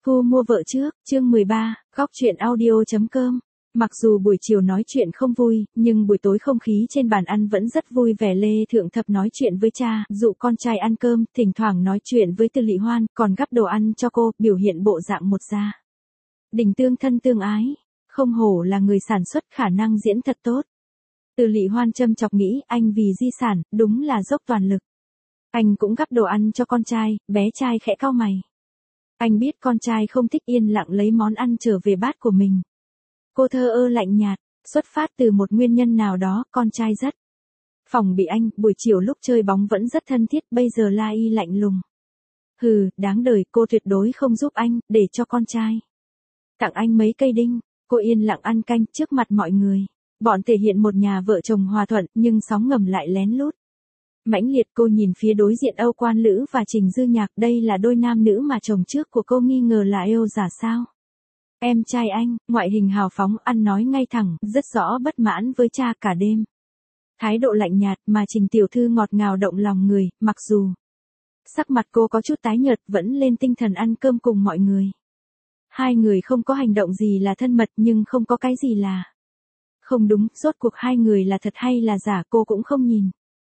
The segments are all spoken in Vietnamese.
Thu mua vợ trước, chương 13, góc chuyện audio.com. Mặc dù buổi chiều nói chuyện không vui, nhưng buổi tối không khí trên bàn ăn vẫn rất vui vẻ. Lê Thượng Thập nói chuyện với cha, dụ con trai ăn cơm, thỉnh thoảng nói chuyện với Từ Lị Hoan, còn gắp đồ ăn cho cô, biểu hiện bộ dạng một gia đình tương thân tương ái. Không hổ là người sản xuất, khả năng diễn thật tốt. Từ Lị Hoan châm chọc nghĩ, anh vì di sản, đúng là dốc toàn lực. Anh cũng gắp đồ ăn cho con trai, bé trai khẽ cau mày. Anh biết con trai không thích, yên lặng lấy món ăn trở về bát của mình. Cô thờ ơ lạnh nhạt, xuất phát từ một nguyên nhân nào đó, con trai rất phòng bị anh, buổi chiều lúc chơi bóng vẫn rất thân thiết, bây giờ la y lạnh lùng. Hừ, đáng đời, cô tuyệt đối không giúp anh, để cho con trai tặng anh mấy cây đinh. Cô yên lặng ăn canh trước mặt mọi người. Bọn thể hiện một nhà vợ chồng hòa thuận, nhưng sóng ngầm lại lén lút mãnh liệt. Cô nhìn phía đối diện Âu Quan Lữ và Trình Dư Nhạc, đây là đôi nam nữ mà chồng trước của cô nghi ngờ là yêu giả sao? Em trai anh, ngoại hình hào phóng, ăn nói ngay thẳng, rất rõ bất mãn với cha cả đêm. Thái độ lạnh nhạt mà Trình tiểu thư ngọt ngào động lòng người, mặc dù sắc mặt cô có chút tái nhợt vẫn lên tinh thần ăn cơm cùng mọi người. Hai người không có hành động gì là thân mật, nhưng không có cái gì là không đúng, rốt cuộc hai người là thật hay là giả cô cũng không nhìn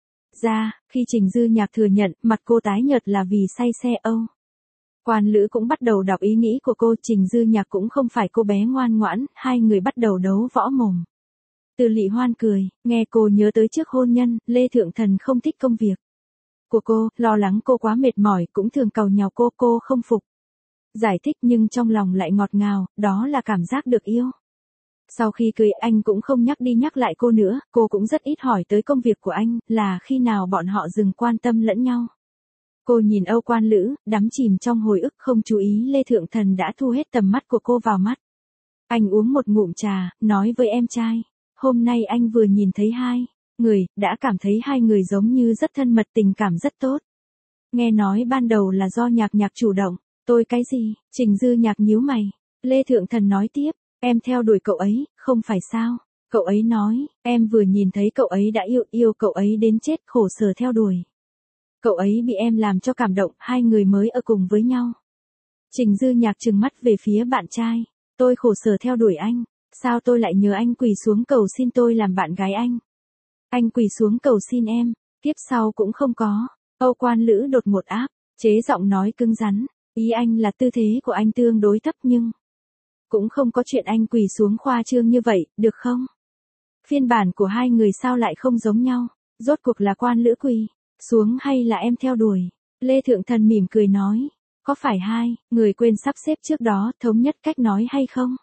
ra. Khi Trình Dư Nhạc thừa nhận, mặt cô tái nhợt là vì say xe. Âu Quan Lữ cũng bắt đầu đọc ý nghĩ của cô. Trình Dư Nhạc cũng không phải cô bé ngoan ngoãn, hai người bắt đầu đấu võ mồm. Từ Lị Hoan cười, nghe cô nhớ tới trước hôn nhân, Lê Thượng Thần không thích công việc của cô, lo lắng cô quá mệt mỏi, cũng thường càu nhàu cô không phục. Giải thích nhưng trong lòng lại ngọt ngào, đó là cảm giác được yêu. Sau khi cưới anh cũng không nhắc đi nhắc lại cô nữa, cô cũng rất ít hỏi tới công việc của anh, là khi nào bọn họ dừng quan tâm lẫn nhau. Cô nhìn Âu Quan Lữ, đắm chìm trong hồi ức, không chú ý Lê Thượng Thần đã thu hết tầm mắt của cô vào mắt. Anh uống một ngụm trà, nói với em trai, hôm nay anh vừa nhìn thấy hai người, đã cảm thấy hai người giống như rất thân mật, tình cảm rất tốt. Nghe nói ban đầu là do Nhạc chủ động. Tôi cái gì? Trình Dư Nhạc nhíu mày. Lê Thượng Thần nói tiếp, em theo đuổi cậu ấy, không phải sao? Cậu ấy nói, em vừa nhìn thấy cậu ấy đã yêu cậu ấy đến chết, khổ sở theo đuổi. Cậu ấy bị em làm cho cảm động, hai người mới ở cùng với nhau. Trình Dư Nhạc trừng mắt về phía bạn trai. Tôi khổ sở theo đuổi anh, sao tôi lại nhớ anh quỳ xuống cầu xin tôi làm bạn gái anh? Anh quỳ xuống cầu xin em, kiếp sau cũng không có. Âu Quan Lữ đột ngột áp chế giọng nói cứng rắn. Ý anh là tư thế của anh tương đối thấp, nhưng cũng không có chuyện anh quỳ xuống khoa trương như vậy, được không? Phiên bản của hai người sao lại không giống nhau? Rốt cuộc là Quan Lữ quỳ xuống hay là em theo đuổi? Lê Thượng Thần mỉm cười nói, có phải hai người quên sắp xếp trước đó thống nhất cách nói hay không?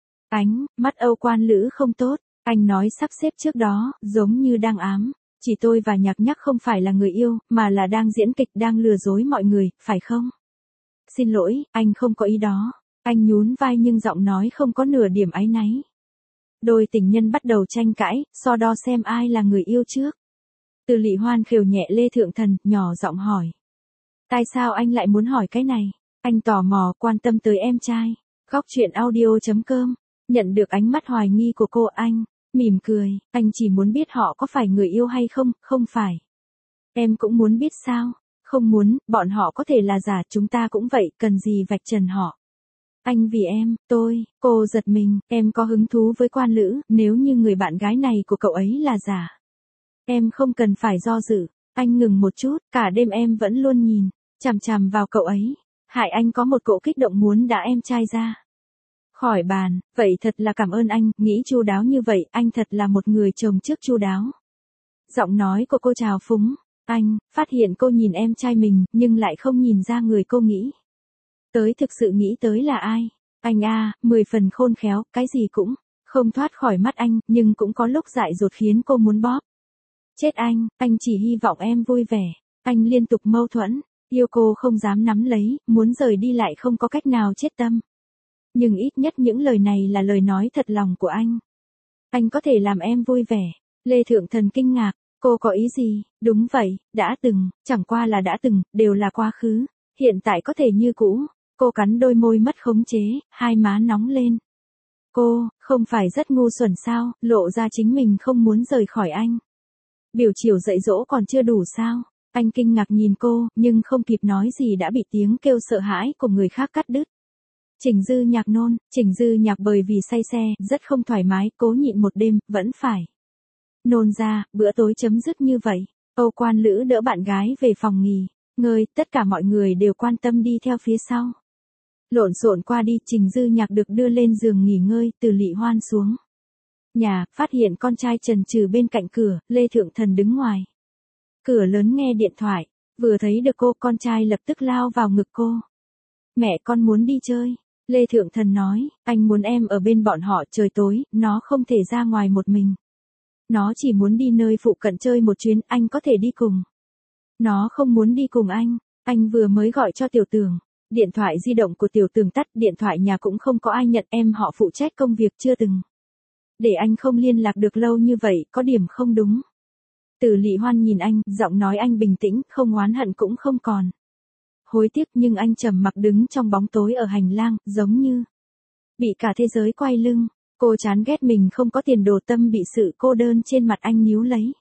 Ánh mắt Âu Quan Lữ không tốt, anh nói sắp xếp trước đó, giống như đang ám chỉ tôi và Nhạc không phải là người yêu, mà là đang diễn kịch, đang lừa dối mọi người, phải không? Xin lỗi, anh không có ý đó. Anh nhún vai nhưng giọng nói không có nửa điểm áy náy. Đôi tình nhân bắt đầu tranh cãi, so đo xem ai là người yêu trước. Từ Lị Hoan khều nhẹ Lê Thượng Thần, nhỏ giọng hỏi. Tại sao anh lại muốn hỏi cái này? Anh tò mò, quan tâm tới em trai. Góc chuyện audio.com. Nhận được ánh mắt hoài nghi của cô, anh mỉm cười, anh chỉ muốn biết họ có phải người yêu hay không, không phải. Em cũng muốn biết sao? Không muốn, bọn họ có thể là giả, chúng ta cũng vậy, cần gì vạch trần họ. Anh vì em, cô giật mình, em có hứng thú với Quan Lữ, nếu như người bạn gái này của cậu ấy là giả. Em không cần phải do dự. Anh ngừng một chút, cả đêm em vẫn luôn nhìn chằm chằm vào cậu ấy, hại anh có một cỗ kích động muốn đá em trai ra khỏi bàn. Vậy thật là cảm ơn anh, nghĩ chu đáo như vậy, anh thật là một người chồng trước chu đáo. Giọng nói của cô trào phúng. Anh phát hiện cô nhìn em trai mình, nhưng lại không nhìn ra người cô nghĩ tới thực sự nghĩ tới là ai. Anh 10 phần khôn khéo, cái gì cũng không thoát khỏi mắt anh, nhưng cũng có lúc dại dột khiến cô muốn bóp chết anh chỉ hy vọng em vui vẻ. Anh liên tục mâu thuẫn, yêu cô không dám nắm lấy, muốn rời đi lại không có cách nào chết tâm. Nhưng ít nhất những lời này là lời nói thật lòng của anh. Anh có thể làm em vui vẻ. Lê Thượng Thần kinh ngạc. Cô có ý gì? Đúng vậy, đã từng, chẳng qua là đã từng, đều là quá khứ. Hiện tại có thể như cũ. Cô cắn đôi môi mất khống chế, hai má nóng lên. Cô, không phải rất ngu xuẩn sao, lộ ra chính mình không muốn rời khỏi anh. Biểu chiều dạy dỗ còn chưa đủ sao? Anh kinh ngạc nhìn cô, nhưng không kịp nói gì đã bị tiếng kêu sợ hãi của người khác cắt đứt. Trình Dư Nhạc nôn, Trình Dư Nhạc bởi vì say xe, rất không thoải mái, cố nhịn một đêm, vẫn phải nôn ra, bữa tối chấm dứt như vậy. Âu Quan Lữ đỡ bạn gái về phòng nghỉ, ngơi, tất cả mọi người đều quan tâm đi theo phía sau. Lộn xộn qua đi, Trình Dư Nhạc được đưa lên giường nghỉ ngơi, Từ Lị Hoan xuống nhà, phát hiện con trai chần chừ bên cạnh cửa, Lê Thượng Thần đứng ngoài cửa lớn nghe điện thoại, vừa thấy được cô, con trai lập tức lao vào ngực cô. Mẹ con muốn đi chơi. Lê Thượng Thần nói, anh muốn em ở bên bọn họ, trời tối, nó không thể ra ngoài một mình. Nó chỉ muốn đi nơi phụ cận chơi một chuyến, anh có thể đi cùng. Nó không muốn đi cùng anh vừa mới gọi cho Tiểu Tường. Điện thoại di động của Tiểu Tường tắt, điện thoại nhà cũng không có ai nhận, em họ phụ trách công việc chưa từng. Để anh không liên lạc được lâu như vậy, có điểm không đúng. Từ Lị Hoan nhìn anh, giọng nói anh bình tĩnh, không oán hận cũng không còn hối tiếc, nhưng anh trầm mặc đứng trong bóng tối ở hành lang, giống như bị cả thế giới quay lưng. Cô chán ghét mình không có tiền đồ, tâm bị sự cô đơn trên mặt anh níu lấy.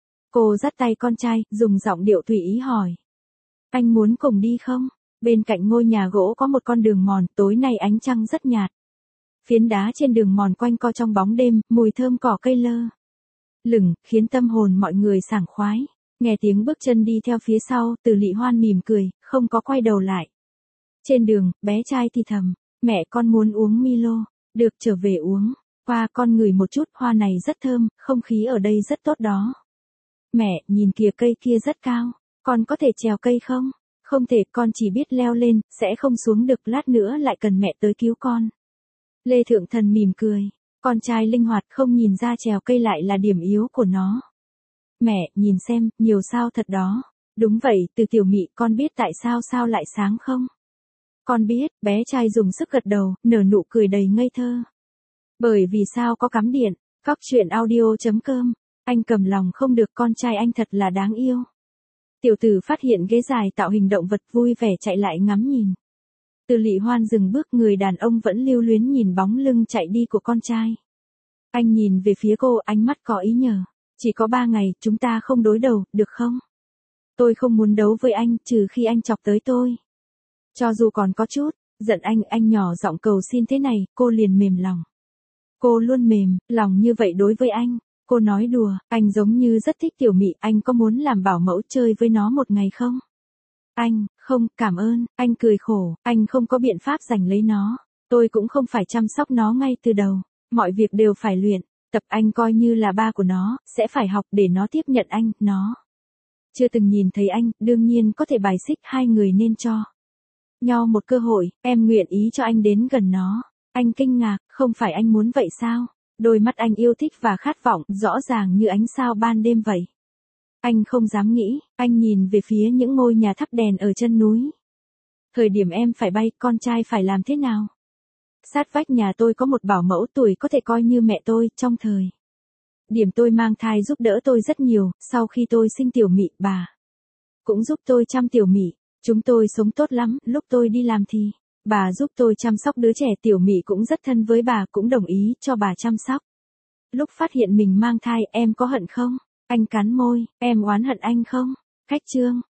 Cô dắt tay con trai, dùng giọng điệu tùy ý hỏi. Anh muốn cùng đi không? Bên cạnh ngôi nhà gỗ có một con đường mòn, tối nay ánh trăng rất nhạt. Phiến đá trên đường mòn quanh co trong bóng đêm, mùi thơm cỏ cây lơ lửng, khiến tâm hồn mọi người sảng khoái. Nghe tiếng bước chân đi theo phía sau, Từ Lị Hoan mỉm cười, không có quay đầu lại. Trên đường, bé trai thì thầm, mẹ con muốn uống Milo, được trở về uống. Qua con ngửi một chút, hoa này rất thơm, không khí ở đây rất tốt đó. Mẹ, nhìn kìa cây kia rất cao, con có thể trèo cây không? Không thể, con chỉ biết leo lên, sẽ không xuống được, lát nữa lại cần mẹ tới cứu con. Lê Thượng Thần mỉm cười, con trai linh hoạt, không nhìn ra trèo cây lại là điểm yếu của nó. Mẹ, nhìn xem, nhiều sao thật đó. Đúng vậy, Từ Tiểu Mị, con biết tại sao sao lại sáng không? Con biết, bé trai dùng sức gật đầu, nở nụ cười đầy ngây thơ. Bởi vì sao có cắm điện. Cóc truyện audio.com. Anh cầm lòng không được, con trai anh thật là đáng yêu. Tiểu tử phát hiện ghế dài tạo hình động vật, vui vẻ chạy lại ngắm nhìn. Từ Lị Hoan dừng bước, người đàn ông vẫn lưu luyến nhìn bóng lưng chạy đi của con trai. Anh nhìn về phía cô, ánh mắt có ý nhờ. Chỉ có 3 ngày, chúng ta không đối đầu, được không? Tôi không muốn đấu với anh, trừ khi anh chọc tới tôi. Cho dù còn có chút giận anh nhỏ giọng cầu xin thế này, cô liền mềm lòng. Cô luôn mềm lòng như vậy đối với anh. Cô nói đùa, anh giống như rất thích Tiểu Mị, anh có muốn làm bảo mẫu chơi với nó một ngày không? Anh, không, cảm ơn, anh cười khổ, anh không có biện pháp giành lấy nó. Tôi cũng không phải chăm sóc nó ngay từ đầu, mọi việc đều phải luyện, tập, anh coi như là ba của nó, sẽ phải học để nó tiếp nhận anh, nó chưa từng nhìn thấy anh, đương nhiên có thể bài xích, hai người nên cho nhau một cơ hội, em nguyện ý cho anh đến gần nó. Anh kinh ngạc, không phải anh muốn vậy sao? Đôi mắt anh yêu thích và khát vọng, rõ ràng như ánh sao ban đêm vậy. Anh không dám nghĩ, anh nhìn về phía những ngôi nhà thắp đèn ở chân núi. Thời điểm em phải bay, con trai phải làm thế nào? Sát vách nhà tôi có một bảo mẫu tuổi có thể coi như mẹ tôi, trong thời điểm tôi mang thai giúp đỡ tôi rất nhiều, sau khi tôi sinh Tiểu Mị, bà cũng giúp tôi chăm Tiểu Mị. Chúng tôi sống tốt lắm, lúc tôi đi làm thì bà giúp tôi chăm sóc đứa trẻ, Tiểu Mị cũng rất thân với bà, cũng đồng ý cho bà chăm sóc. Lúc phát hiện mình mang thai, em có hận không? Anh cắn môi, em oán hận anh không? Khách trương,